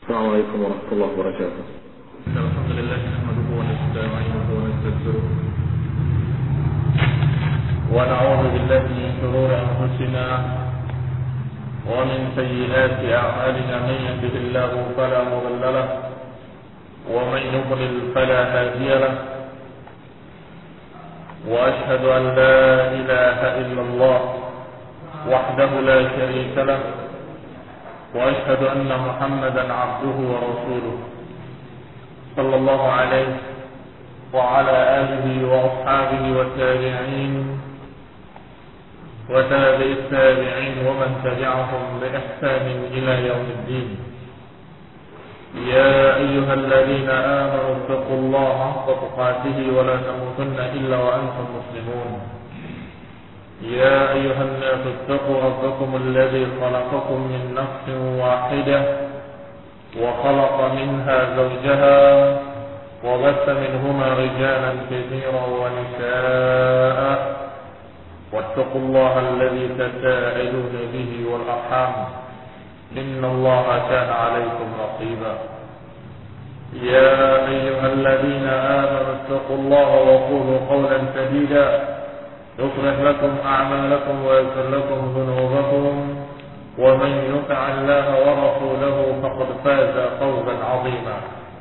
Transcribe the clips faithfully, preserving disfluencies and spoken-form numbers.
السلام عليكم ورحمة الله وبركاته. الحمد لله نحمده ونستعينه ونستغفره ونعوذ بالله من شرور أنفسنا ومن سيئات أعمالنا. من يهده الله فلا مضل له ومن يضلل فلا هادي له، وأشهد أن لا إله إلا الله وحده لا شريك له، وأشهد أن محمدا عبده ورسوله صلى الله عليه وعلى آله وأصحابه والتابعين وتابع التابعين ومن تبعهم بإحسان إلى يوم الدين. يا أيها الذين آمنوا اتقوا الله حق تقاته ولا تموتن إلا وأنتم مسلمون. يا أيها الناس اتقوا ربكم الذي خلقكم من نفس واحدة وخلق منها زوجها وبث منهما رجالا كثيرا ونساء، واتقوا الله الذي تساءلون به والأرحام إن الله كان عليكم رقيبا. يا أيها الذين آمنوا اتقوا الله وقولوا قولا سديدا يصلح لكم أعمالكم ويغفر لكم ذنوبكم، ومن يطع الله ورسوله فقد فاز فوزا عظيما.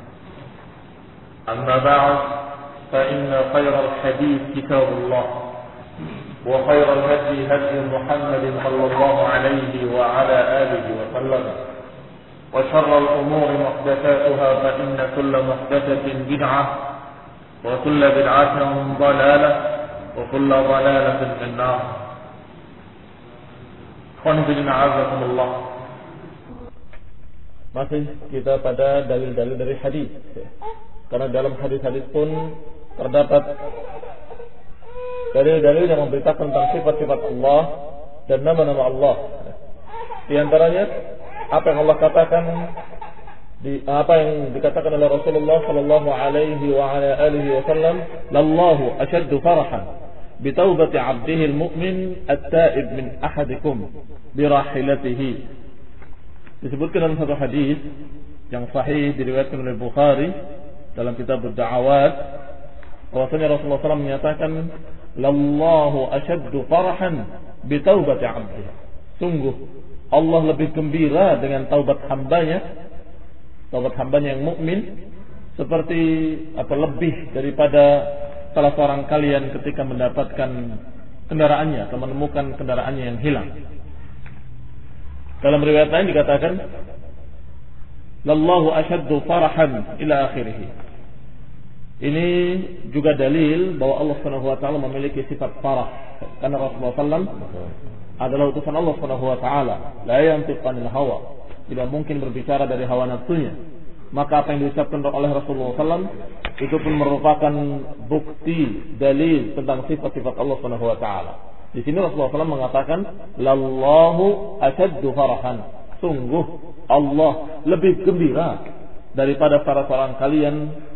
أما بعد، فإن خير الحديث كتاب الله، وخير الهدي هدي محمد صلى الله عليه وعلى آله وسلم، وشر الأمور محدثاتها، فإن كل محدثة بدعة وكل بدعة ضلالة وكل ضلالة في النار. Alhamdulillah. Masih kita pada dalil-dalil dari hadis. Karena dalam hadis-hadis pun terdapat dalil-dalil yang memberitakan tentang sifat-sifat Allah dan nama-nama Allah. Di antaranya apa yang Allah katakan, di apa yang dikatakan oleh Rasulullah sallallahu alaihi wa ala alihi wasallam, "Lallahu ashaddu farahan bi taubati 'abdihi al-mu'min at-ta'ib min ahadikum bi rahilatihi." Disebutkan dalam satu hadis yang sahih diriwayatkan oleh Bukhari dalam kitab ad-da'awat, bahwasanya Rasulullah sallallahu alaihi wasallam menyatakan, "Lallahu ashaddu farahan bi taubati 'abdihi." Sungguh Allah lebih gembira dengan taubat hambanya, taubat hambanya yang mukmin, seperti apa lebih daripada salah seorang kalian ketika mendapatkan kendaraannya atau menemukan kendaraannya yang hilang. Dalam riwayat lain dikatakan, "Lallahu ashaddu farahan ila akhirih." Ini juga dalil bahwa Allah Subhanahu wa taala memiliki sifat farah, karena Rasulullah sallallahu alaihi wasallam adalah utusan Allah Subhanahu wa taala, la yantiqu anil hawa, tidak mungkin berbicara dari hawa nafsunya. Maka apa yang diucapkan oleh Rasulullah sallallahu alaihi wasallam itu pun merupakan bukti dalil tentang sifat-sifat Allah Subhanahu wa taala. Di sini Rasulullah sallallahu alaihi wasallam mengatakan, "Lallahu ashaddu farahan." Sungguh Allah lebih gembira daripada para seorang kalian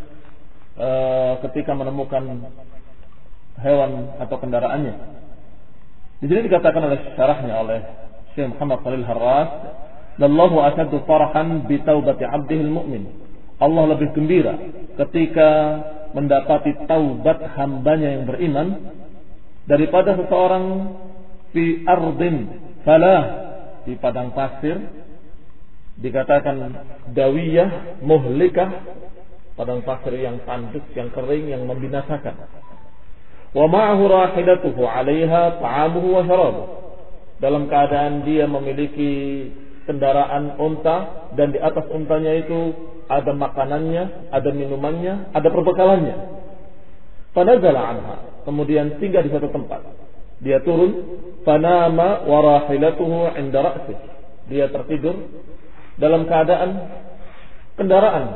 uh, ketika menemukan hewan atau kendaraannya. Di sini dikatakan oleh syarahnya oleh Syekh Muhammad Shalih Harras, "Lallahu ashaddu farahan bi taubati 'abdihi al-mu'min." Allah lebih gembira ketika mendapati taubat hambanya yang beriman daripada seseorang fi ardin falah, di padang pasir, dikatakan dawiyah muhlikah, padang pasir yang tandus, yang kering, yang membinasakan. Wa ma'ahu rahilatuhu 'alaiha ta'amuhu wa syarabuhu, dalam keadaan dia memiliki kendaraan unta dan di atas untanya itu ada makanannya, ada minumannya, ada perbekalannya. Fanazala anha, kemudian singgah di satu tempat. Dia turun, fanama wa rahilatuhu 'inda ra'sih, dia tertidur dalam keadaan kendaraan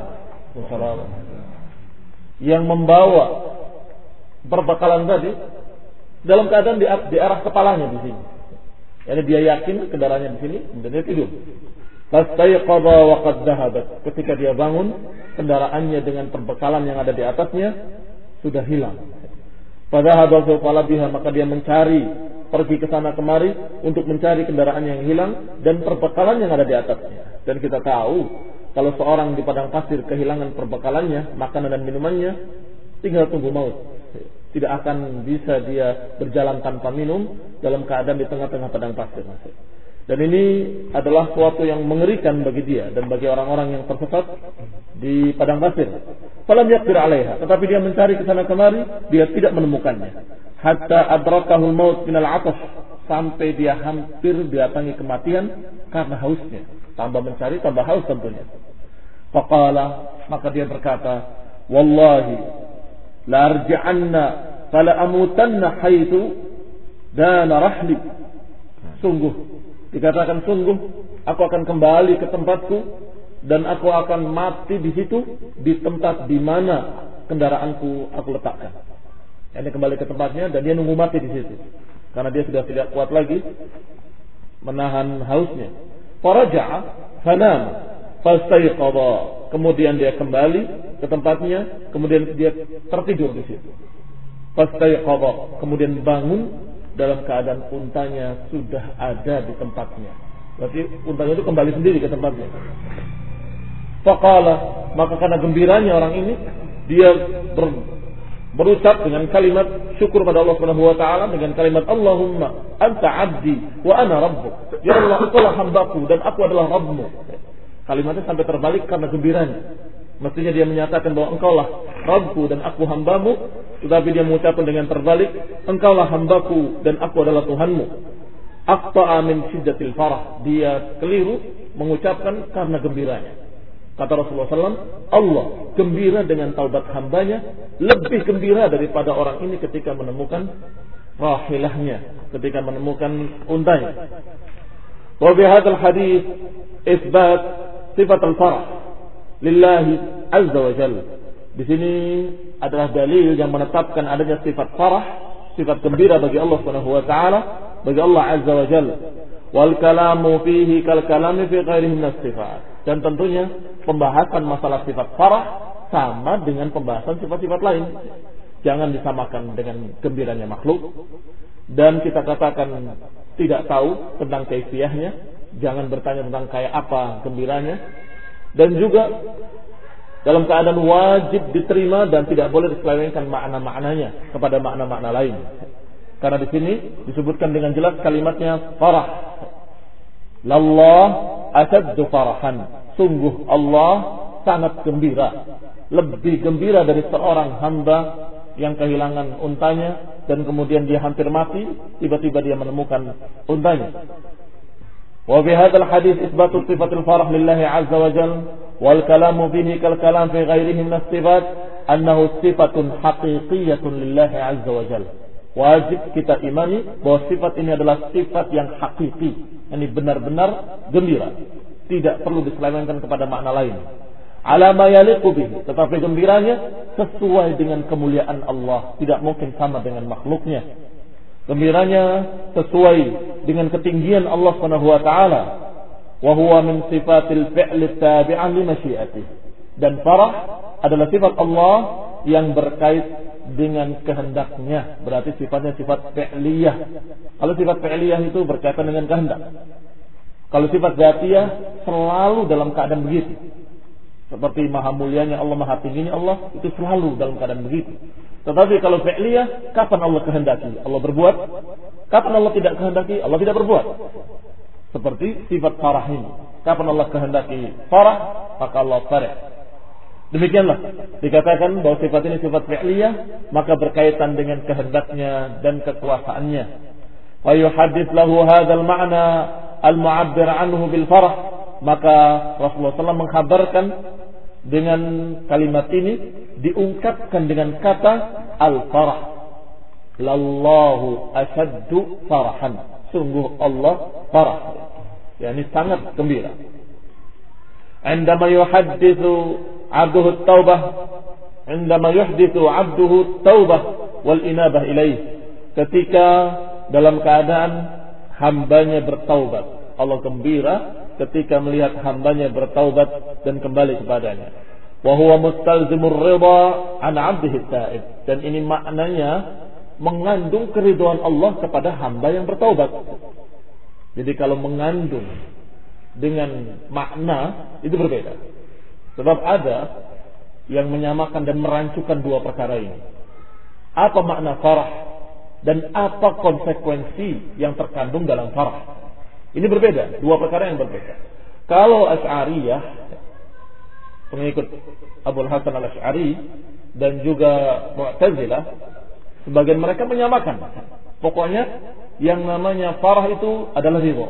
yang membawa perbekalan tadi dalam keadaan di, di arah kepalanya di sini. Jadi dia yakin kendaraannya di sini, dan dia tidur. Fastayqadha wa qad dhahabat, ketika dia bangun, kendaraannya dengan perbekalan yang ada di atasnya sudah hilang. Fadhahaba fi talabiha, maka dia mencari, pergi ke sana kemari untuk mencari kendaraan yang hilang dan perbekalan yang ada di atasnya. Dan kita tahu kalau seorang di padang pasir kehilangan perbekalannya, makanan dan minumannya, tinggal tunggu maut. Tidak akan bisa dia berjalan tanpa minum dalam keadaan di tengah-tengah padang pasir. Dan ini adalah suatu yang mengerikan bagi dia dan bagi orang-orang yang tersesat di padang pasir. Falam yaqdir 'alaiha, tetapi dia mencari ke sana kemari, dia tidak menemukannya. Hatta adrakahul maut minal 'atash, sampai dia hampir didatangi kematian karena hausnya. Tambah mencari, tambah haus tentunya. Faqala, maka dia berkata, wallahi la arji'anna fala amutanna haitsu dana rahli. Sungguh, dikatakan sungguh, aku akan kembali ke tempatku dan aku akan mati di situ, di tempat di mana kendaraanku aku letakkan. Ini kembali ke tempatnya dan dia nunggu mati di situ karena dia sudah tidak kuat lagi menahan hausnya. Faraja'a fanam fastayqadha, kemudian dia kembali ke tempatnya, kemudian dia tertidur di situ. Fastayqadha, kemudian bangun dalam keadaan untanya sudah ada di tempatnya. Berarti untanya itu kembali sendiri ke tempatnya. Faqala, maka karena gembiranya orang ini, dia ber, berucap dengan kalimat syukur pada Allah Subhanahu wa taala dengan kalimat Allahumma anta 'abdi wa ana rabbuk. Ya Allah, Engkaulah hambaku dan aku adalah Rabbmu. Kalimatnya sampai terbalik karena gembiranya. Mestinya dia menyatakan bahwa Engkaulah Rabbku dan aku hambamu, tetapi dia mengucapkan dengan terbalik, Engkaulah hambaku dan aku adalah Tuhanmu. Aqta'a min syiddatil farah, dia keliru mengucapkan karena gembiranya. Kata Rasulullah shallallahu alaihi wasallam, Allah gembira dengan taubat hambanya, lebih gembira daripada orang ini ketika menemukan rahilahnya, ketika menemukan untanya. Wa bi hadzal hadits isbat sifat al-farah lillahi azza wa jalla. Di sini adalah dalil yang menetapkan adanya sifat farah, sifat gembira bagi Allah Subhanahu wa taala, bagi Allah azza wa jalla. Wal kalamu fihi kal kalami fi ghairihi min as-sifat. Dan tentunya pembahasan masalah sifat farah sama dengan pembahasan sifat-sifat lain. Jangan disamakan dengan gembiranya makhluk. Dan kita katakan tidak tahu tentang kaifiyahnya. Jangan bertanya tentang kayak apa gembiranya. Dan juga dalam keadaan wajib diterima dan tidak boleh diselewengkan makna-maknanya kepada makna-makna lain. Karena di sini disebutkan dengan jelas kalimatnya farah. Lallah asyaddu farahan. Sungguh Allah sangat gembira, lebih gembira dari seorang hamba yang kehilangan untanya dan kemudian dia hampir mati, tiba-tiba dia menemukan untanya. Wa bi hadzal hadits isbatu sifatil farah lillahi azza wa jalla wal kalamu fihi kal kalam fi ghairihi min as-sifat annahu sifatun haqiqiyyatun lillahi azza wa jalla. Wajib kita imani bahwa sifat ini adalah sifat yang hakiki, ini benar-benar gembira, tidak perlu diselewengkan kepada makna lain. Ala ma yaliqu bihi, tetapi gembiranya sesuai dengan kemuliaan Allah, tidak mungkin sama dengan makhluknya. Gembiranya sesuai dengan ketinggian Allah Subhanahu wa taala. Wa huwa min sifatil fi'li tabi'ah li masyiatihi. Dan farah adalah sifat Allah yang berkait dengan kehendaknya, berarti sifatnya sifat fi'liyah. Kalau sifat fi'liyah itu berkaitan dengan kehendak. Kalau sifat dzatiyah selalu dalam keadaan begitu. Seperti maha mulianya Allah, maha tingginya Allah, itu selalu dalam keadaan begitu. Tetapi kalau fi'liyah, kapan Allah kehendaki Allah berbuat, kapan Allah tidak kehendaki Allah tidak berbuat. Seperti sifat farah ini, kapan Allah kehendaki farah, maka Allah farah. Demikianlah dikatakan bahwa sifat ini sifat fi'liyah, maka berkaitan dengan kehendaknya dan kekuasaannya. Wa yuhaddits lahu hadzal ma'na al-mu'abbir anhu bil farah, maka Rasulullah shallallahu alaihi wasallam mengkhabarkan dengan kalimat ini diungkapkan dengan kata al-farah. Lallahu asyaddu farahan, sungguh Allah farah, yakni sangat gembira. Indama yuhadditsu abduhu taubah, indama yuhditsu abduhu taubah wal inabah ilaih, ketika dalam keadaan hambanya bertaubat, Allah gembira ketika melihat hambanya bertaubat dan kembali kepadanya. Wa huwa mustalzimur ridha an 'abdihi taib, dan ini maknanya mengandung keridhaan Allah kepada hamba yang bertaubat. Jadi kalau mengandung dengan makna itu berbeda. Sebab ada yang menyamakan dan merancukan dua perkara ini. Apa makna farah dan apa konsekuensi yang terkandung dalam farah? Ini berbeda, dua perkara yang berbeda. Kalau Asy'ariyah, pengikut Abul Hasan al-Asy'ari, dan juga Mu'tazilah, sebagian mereka menyamakan. Pokoknya yang namanya farah itu adalah ridha,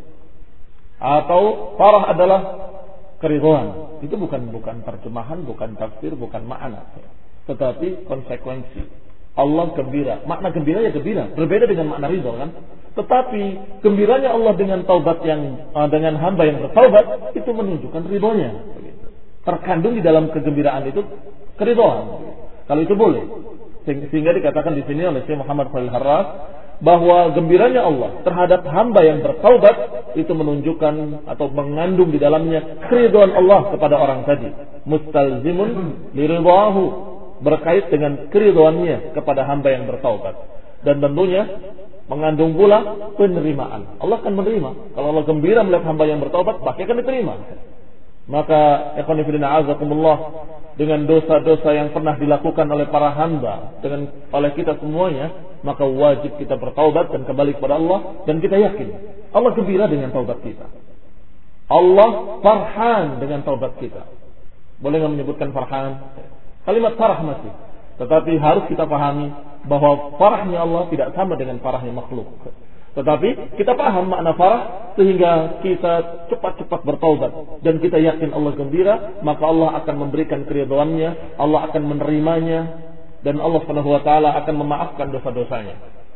atau farah adalah keridhaan. Itu bukan bukan terjemahan, bukan tafsir, bukan makna, tetapi konsekuensi. Allah gembira, makna gembira ya gembira, berbeda dengan makna ridha kan. Tetapi gembiranya Allah dengan taubat yang uh, dengan hamba yang bertaubat itu menunjukkan ridhonya. Terkandung di dalam kegembiraan itu keridhaan. Kalau itu boleh. Sehingga dikatakan di sini oleh Syekh Muhammad Khalil Harras bahwa gembiranya Allah terhadap hamba yang bertaubat itu menunjukkan atau mengandung di dalamnya keridhaan Allah kepada orang tadi. Mustalzimun liridhahu, berkait dengan keridhaannya kepada hamba yang bertaubat. Dan tentunya mengandung pula penerimaan. Allah akan menerima. Kalau Allah gembira melihat hamba yang bertaubat, pasti akan diterima. Maka ikhwan fillah azakumullah, dengan dosa-dosa yang pernah dilakukan oleh para hamba, dengan oleh kita semuanya, maka wajib kita bertaubat dan kembali kepada Allah, dan kita yakin Allah gembira dengan taubat kita. Allah farhan dengan taubat kita. Boleh nggak menyebutkan farhan? Kalimat farah masih, tetapi harus kita pahami bahwa farahnya Allah tidak sama dengan farahnya makhluk. Tetapi kita paham makna farah sehingga kita cepat-cepat bertaubat dan kita yakin Allah gembira, maka Allah akan memberikan keridhaannya, Allah akan menerimanya, dan Allah Subhanahu wa taala akan memaafkan dosa-dosanya.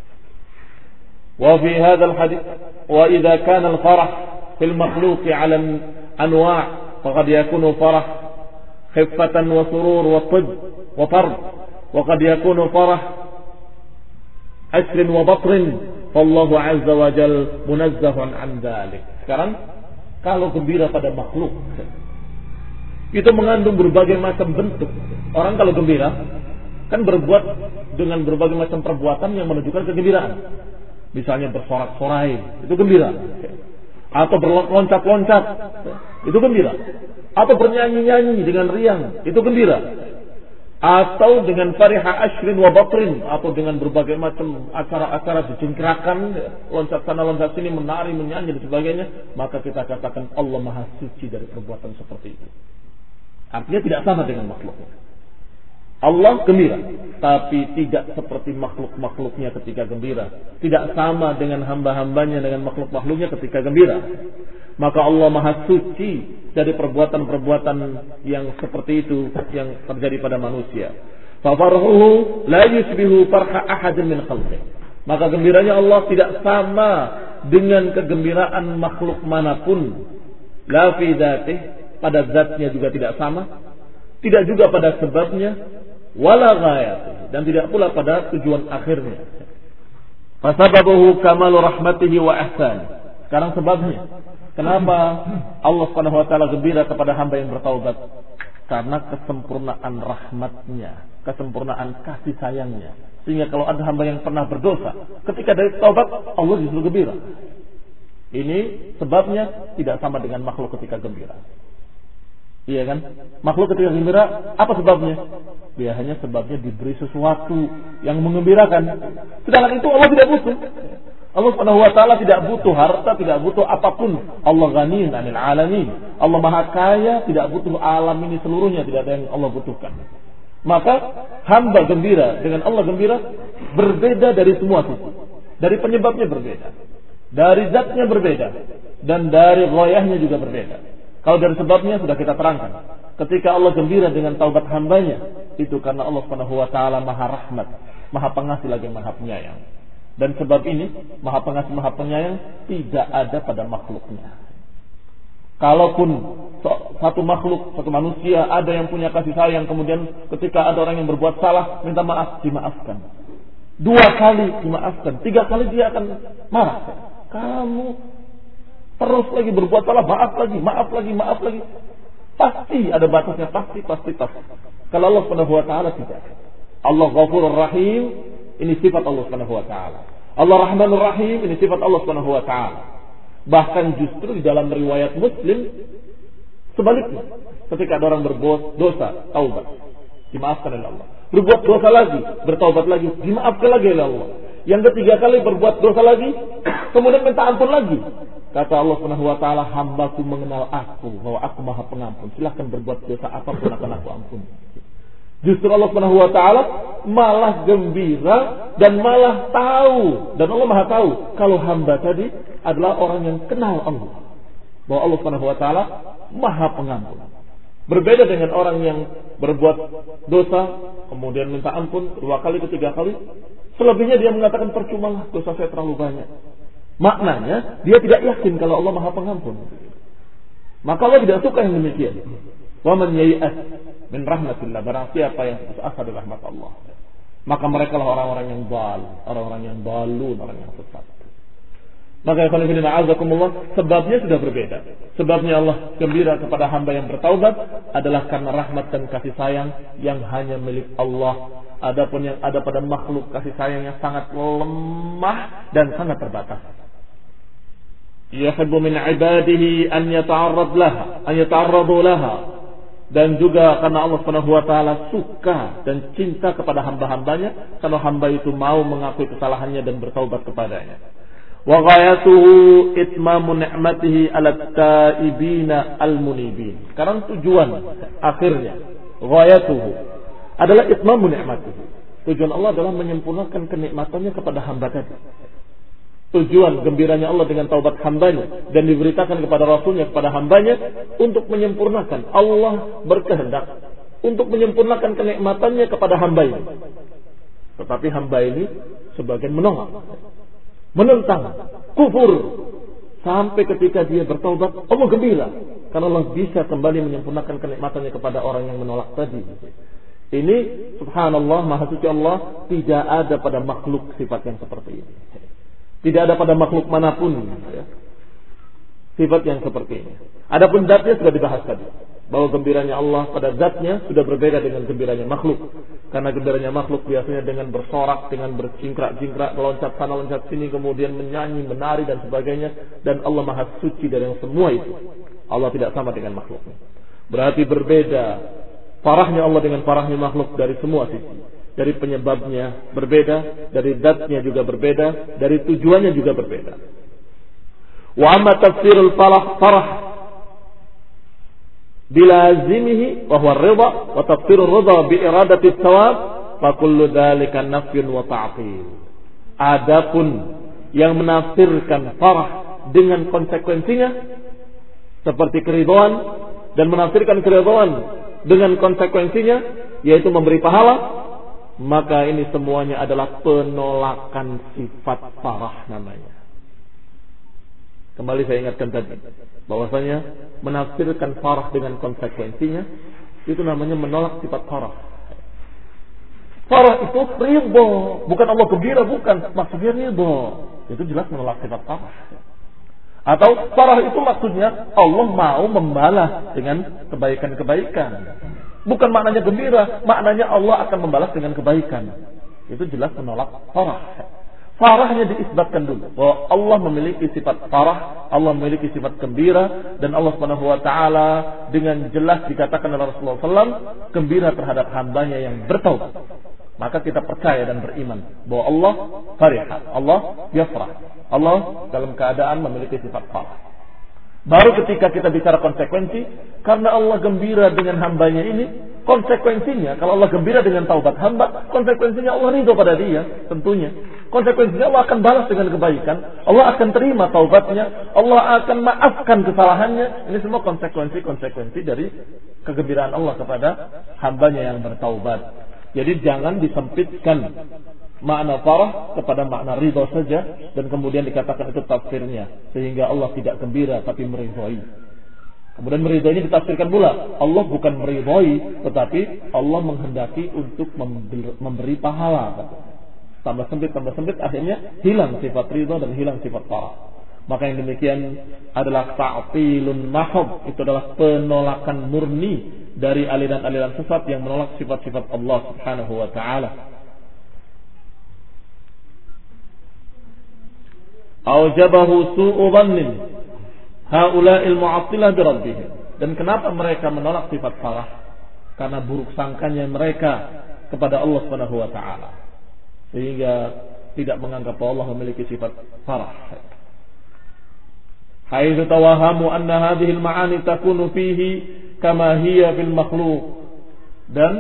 Wa fi hadzal hadits wa idza kana al-farah fil makhluq 'ala anwa' faqad yakunu farah khiffatan wa surur wa tid wa fard wa qad yakunu farah asrin wa batrin. Wallahu azza wa jal munazzahun an dzalik. Sekarang kalau gembira pada makhluk itu mengandung berbagai macam bentuk. Orang kalau gembira kan berbuat dengan berbagai macam perbuatan yang menunjukkan kegembiraan. Misalnya bersorak-sorai, itu gembira. Atau berloncat-loncat, itu gembira. Atau bernyanyi-nyanyi dengan riang, itu gembira. Atau dengan fariha ashrin wa batrin, atau dengan berbagai macam acara-acara dicengkerakan, loncat sana loncat sini, menari, menyanyi dan sebagainya, maka kita katakan Allah Maha Suci dari perbuatan seperti itu. Artinya tidak sama dengan makhluk. Allah gembira, tapi tidak seperti makhluk-makhluknya ketika gembira. Tidak sama dengan hamba-hambanya dengan makhluk-makhluknya ketika gembira. Maka Allah Maha Suci dari perbuatan-perbuatan yang seperti itu yang terjadi pada manusia. Fa farhuhu la yusbihu farha ahadin min khalqihi. Maka gembiranya Allah tidak sama dengan kegembiraan makhluk manapun. La fi dzatihi, pada zatnya juga tidak sama, tidak juga pada sebabnya, wala ghayatihi, dan tidak pula pada tujuan akhirnya. Fa sababuhu kamalu rahmatihi wa ihsani. Sekarang sebabnya, kenapa Allah Subhanahu wa taala gembira kepada hamba yang bertaubat? Karena kesempurnaan rahmatnya, kesempurnaan kasih sayangnya. Sehingga kalau ada hamba yang pernah berdosa, ketika dari taubat, Allah justru gembira. Ini sebabnya tidak sama dengan makhluk ketika gembira. Iya kan? Makhluk ketika gembira, apa sebabnya? Dia hanya sebabnya diberi sesuatu yang menggembirakan. Sedangkan itu Allah tidak butuh. Allah Subhanahu wa taala tidak butuh harta, tidak butuh apapun. Allah ghaniyun 'anil 'alamin. Allah Maha Kaya, tidak butuh alam ini seluruhnya, tidak ada yang Allah butuhkan. Maka hamba gembira dengan Allah gembira berbeda dari semua sisi. Dari penyebabnya berbeda, dari zatnya berbeda, dan dari ghayahnya juga berbeda. Kalau dari sebabnya sudah kita terangkan. Ketika Allah gembira dengan taubat hambanya, itu karena Allah Subhanahu wa taala Maha Rahmat, Maha Pengasih lagi Maha Penyayang. Dan sebab ini Maha Pengasih Maha Penyayang tidak ada pada makhluknya. Kalaupun satu makhluk, satu manusia ada yang punya kasih sayang, kemudian ketika ada orang yang berbuat salah, minta maaf, dimaafkan. Dua kali dimaafkan, tiga kali dia akan marah. Kamu terus lagi berbuat salah, maaf lagi, maaf lagi, maaf lagi. Pasti ada batasnya, pasti, pasti, pasti. Kalau Allah Subhanahu wa taala tidak. Allah Ghafurur Rahim, ini sifat Allah Subhanahu wa taala. Allah Rahmanur Rahim, ini sifat Allah Subhanahu wa taala. Bahkan justru di dalam riwayat Muslim sebaliknya. ketika ada orang berbuat dosa, taubat, dimaafkan oleh Allah. Berbuat dosa lagi, bertaubat lagi, dimaafkan lagi oleh Allah. Yang ketiga kali berbuat dosa lagi, kemudian minta ampun lagi. Kata Allah Subhanahu wa taala, hambaku mengenal aku, bahwa aku Maha Pengampun. Silahkan berbuat dosa apapun akan aku ampuni. Justru Allah Subhanahu wa taala malah gembira dan malah tahu, dan Allah Maha tahu kalau hamba tadi adalah orang yang kenal Allah. Bahwa Allah Subhanahu wa taala Maha Pengampun. Berbeda dengan orang yang berbuat dosa kemudian minta ampun dua kali, ketiga kali, selebihnya dia mengatakan percumalah, dosa saya terlalu banyak. Maknanya dia tidak yakin kalau Allah Maha Pengampun. Maka Allah tidak suka yang demikian. Wa man yai'as min rahmatillah, barang siapa yang putus asa dari rahmat Allah, maka mereka lah orang-orang yang dal, orang-orang yang balun, orang yang sesat. Maka ikhwan fillah azakumullah, sebabnya sudah berbeda. Sebabnya Allah gembira kepada hamba yang bertaubat adalah karena rahmat dan kasih sayang yang hanya milik Allah. Adapun yang ada pada makhluk, kasih sayang yang sangat lemah dan sangat terbatas. Yuhibbu min ibadihi an yata'arrad laha, an yata'arradu laha. Dan juga karena Allah Subhanahu wa taala suka dan cinta kepada hamba-hambanya kalau hamba itu mau mengakui kesalahannya dan bertaubat kepadanya. Wa ghayatuhu itmamu ni'matihi 'ala taibina al-munibin. Sekarang tujuan akhirnya, ghayatuhu adalah itmamu ni'matihi. Tujuan Allah adalah menyempurnakan kenikmatannya kepada hamba tadi. Tujuan gembiranya Allah dengan taubat hambanya dan diberitakan kepada Rasulnya kepada hambanya untuk menyempurnakan. Allah berkehendak untuk menyempurnakan kenikmatannya kepada hambanya. Tetapi hamba ini sebagian menolak, menentang, kufur, sampai ketika dia bertaubat Allah gembira karena Allah bisa kembali menyempurnakan kenikmatannya kepada orang yang menolak tadi. Ini subhanallah, maha suci Allah, tidak ada pada makhluk sifat yang seperti ini. Tidak ada pada makhluk manapun ya, sifat yang seperti ini. Adapun zatnya sudah dibahas tadi, bahwa gembiranya Allah pada zatnya sudah berbeda dengan gembiranya makhluk. Karena gembiranya makhluk biasanya dengan bersorak, dengan bercingkrak-cingkrak, meloncat sana loncat sini, kemudian menyanyi, menari dan sebagainya. Dan Allah Maha Suci dari yang semua itu. Allah tidak sama dengan makhluknya. Berarti berbeda parahnya Allah dengan parahnya makhluk dari semua sisi. Dari penyebabnya berbeda, dari zatnya juga berbeda, dari tujuannya juga berbeda. Wa amma tafsirul falah farah bilazimihi wa huwa ar-ridha wa tafsirur ridha bi iradati thawab fa kullu dzalika nafyun wa ta'til. Adapun yang menafsirkan farah dengan konsekuensinya seperti keridhaan dan menafsirkan keridhaan dengan konsekuensinya yaitu memberi pahala, maka ini semuanya adalah penolakan sifat farah namanya. Kembali saya ingatkan tadi bahwasanya menafsirkan farah dengan konsekuensinya itu namanya menolak sifat farah. Farah itu ridho, bukan Allah gembira, bukan, maksudnya ridho. Itu jelas menolak sifat farah. Atau farah itu maksudnya Allah mau membalas dengan kebaikan-kebaikan. Bukan maknanya gembira, maknanya Allah akan membalas dengan kebaikan. Itu jelas menolak farah. Farahnya diisbatkan dulu bahwa Allah memiliki sifat farah, Allah memiliki sifat gembira, dan Allah Subhanahu wa taala dengan jelas dikatakan oleh Rasulullah sallallahu alaihi wasallam gembira terhadap hambanya yang bertaubat. Maka kita percaya dan beriman bahwa Allah farihah, Allah yafrah, Allah dalam keadaan memiliki sifat farah. Baru ketika kita bicara konsekuensi, karena Allah gembira dengan hambanya ini, konsekuensinya, kalau Allah gembira dengan taubat hamba, konsekuensinya Allah ridho pada dia, tentunya. Konsekuensinya Allah akan balas dengan kebaikan, Allah akan terima taubatnya, Allah akan maafkan kesalahannya. Ini semua konsekuensi-konsekuensi dari kegembiraan Allah kepada hambanya yang bertaubat. Jadi jangan disempitkan makna farah kepada makna ridho saja dan kemudian dikatakan itu tafsirnya, sehingga Allah tidak gembira tapi meridhoi. Kemudian meridhoi ini ditafsirkan pula Allah bukan meridhoi tetapi Allah menghendaki untuk memberi pahala. Tambah sempit, tambah sempit, akhirnya hilang sifat ridho dan hilang sifat farah. Maka yang demikian adalah ta'tilun mahab, itu adalah penolakan murni dari aliran-aliran sesat yang menolak sifat-sifat Allah Subhanahu wa taala. Aujabahu su'u dhannin haula'il mu'attilah bi rabbihim. Dan kenapa mereka menolak sifat farah? Karena buruk sangkanya mereka kepada Allah Subhanahu wa taala. Sehingga tidak menganggap bahwa Allah memiliki sifat farah. Haitsu tawahamu anna hadhihi al-ma'ani takunu fihi kama hiya fil makhluq. Dan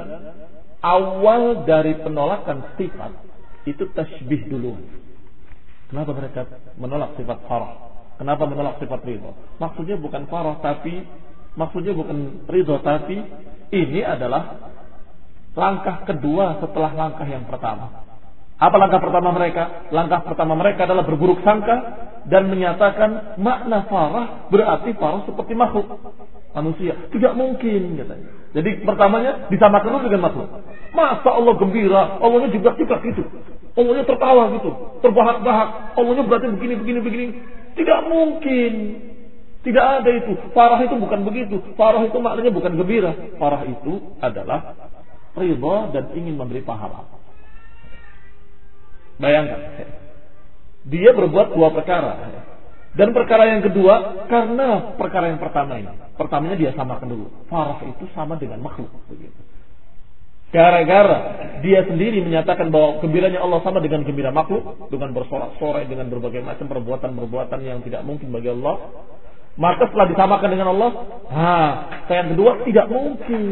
awal dari penolakan sifat itu tasbih dulu. Kenapa mereka menolak sifat farah? Kenapa menolak sifat ridha? Maksudnya bukan farah tapi maksudnya bukan ridha tapi ini adalah langkah kedua setelah langkah yang pertama. Apa langkah pertama mereka? Langkah pertama mereka adalah berburuk sangka dan menyatakan makna farah berarti farah seperti makhluk manusia. Tidak mungkin katanya. Jadi pertamanya disamakan dulu dengan makhluk. Masa Allah gembira, Allahnya jibrak-jibrak gitu. Allahnya tertawa gitu, terbahak-bahak. Allahnya berarti begini, begini, begini. Tidak mungkin. Tidak ada itu. Farah itu bukan begitu. Farah itu maknanya bukan gembira. Farah itu adalah ridha dan ingin memberi pahala. Bayangkan, dia berbuat dua perkara. Dan perkara yang kedua, karena perkara yang pertama ini, pertamanya dia samakan dulu. Farah itu sama dengan makhluk. Begitu. Gara-gara dia sendiri menyatakan bahwa gembiranya Allah sama dengan gembira makhluk, dengan bersorak-sorai, dengan berbagai macam perbuatan-perbuatan yang tidak mungkin bagi Allah, maka setelah disamakan dengan Allah, nah, yang kedua tidak mungkin.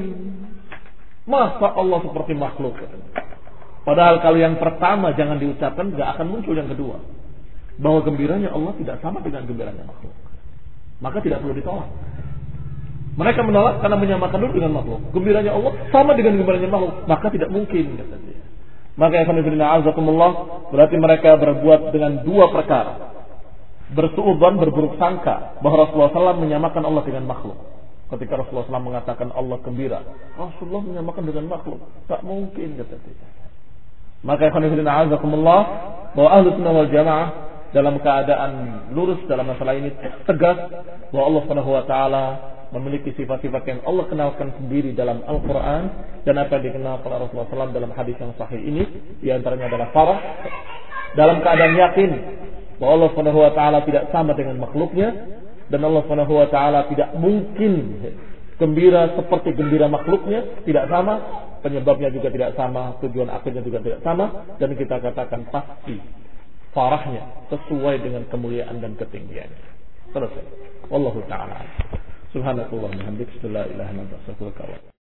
Masa Allah seperti makhluk? Padahal kalau yang pertama jangan diucapkan, tidak akan muncul yang kedua. Bahwa gembiranya Allah tidak sama dengan gembiranya makhluk. Maka tidak perlu ditolak. Mereka menolak karena menyamakan dulu dengan makhluk. Gembiranya Allah sama dengan gembiranya makhluk, maka tidak mungkin kata dia. Maka ya khonifidina azakumullah, berarti mereka berbuat dengan dua perkara. Bersuudzon, berburuk sangka bahwa Rasulullah shallallahu alaihi wasallam menyamakan Allah dengan makhluk. Ketika Rasulullah shallallahu alaihi wasallam mengatakan Allah gembira, Rasulullah menyamakan dengan makhluk, tak mungkin kata dia. Maka ya khonifidina azakumullah, bahwa Ahlus Sunnah wal Jamaah dalam keadaan lurus dalam masalah ini tegas bahwa Allah Subhanahu wa taala memiliki sifat-sifat yang Allah kenalkan sendiri dalam Al-Quran dan apa yang dikenal oleh Rasulullah shallallahu alaihi wasallam dalam hadis yang sahih ini, diantaranya adalah farah, dalam keadaan yakin bahwa Allah Subhanahu wa taala tidak sama dengan makhluknya dan Allah Subhanahu wa taala tidak mungkin gembira seperti gembira makhluknya, tidak sama, penyebabnya juga tidak sama, tujuan akhirnya juga tidak sama, dan kita katakan pasti farahnya sesuai dengan kemuliaan dan ketinggiannya. Selesai. Wallahu ta'ala. Subhanakallah wa bihamdika, la ilaha illa anta, astaghfiruka wa